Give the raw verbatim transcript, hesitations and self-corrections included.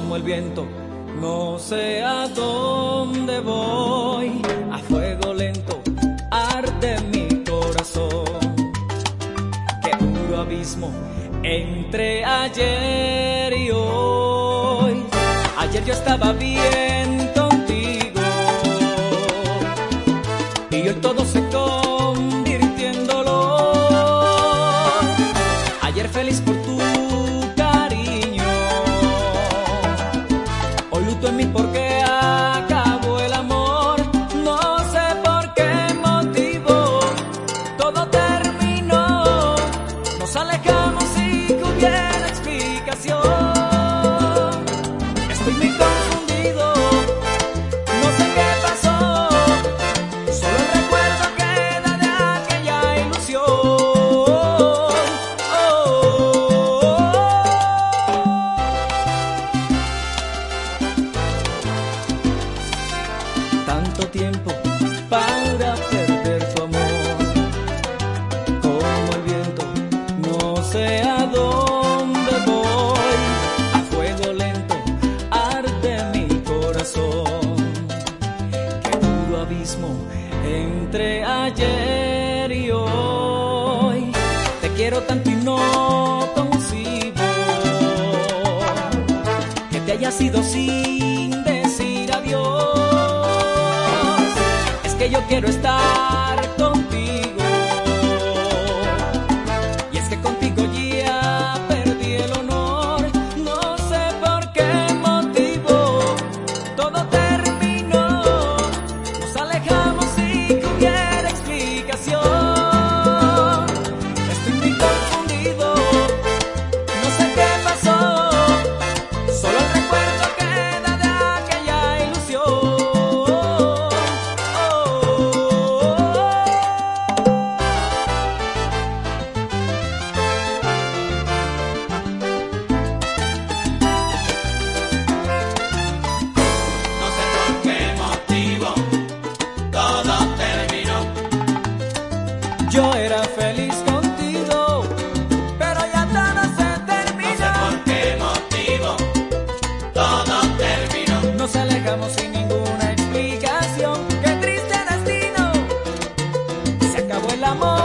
como el viento. No sé a dónde voy, a fuego lento arde mi corazón. Qué puro abismo entre ayer y hoy. Ayer yo estaba bien contigo y hoy todo se convirtió en dolor. Ayer feliz por tu cariño, hoy luto en mí porque acabó el amor. No sé por qué motivo todo terminó. Nos alejamos sin que hubiera explicación. Estoy muy confundido, no sé qué pasó. Solo el recuerdo queda de aquella ilusión. Oh, oh, oh. Tanto tiempo para perder tu amor, como el viento, no sé a dónde voy. A fuego lento arde mi corazón. Qué duro abismo entre ayer y hoy. Te quiero tanto y no concibo que te hayas ido sin decir adiós. Es que yo quiero estar contigo, y es que contigo ya perdí el honor. No sé por qué motivo todo terminó. Nos alejamos sin que hubiera explicación. Estoy muy confundido, no sé qué pasó. Solo el recuerdo queda de aquella ilusión. Oh, oh, oh. No sé por qué motivo todo terminó. Yo era feliz contigo, pero ya todo se No sé terminó. por qué motivo todo terminó. Nos alejamos sin ninguna explicación. Qué triste destino, se acabó el amor.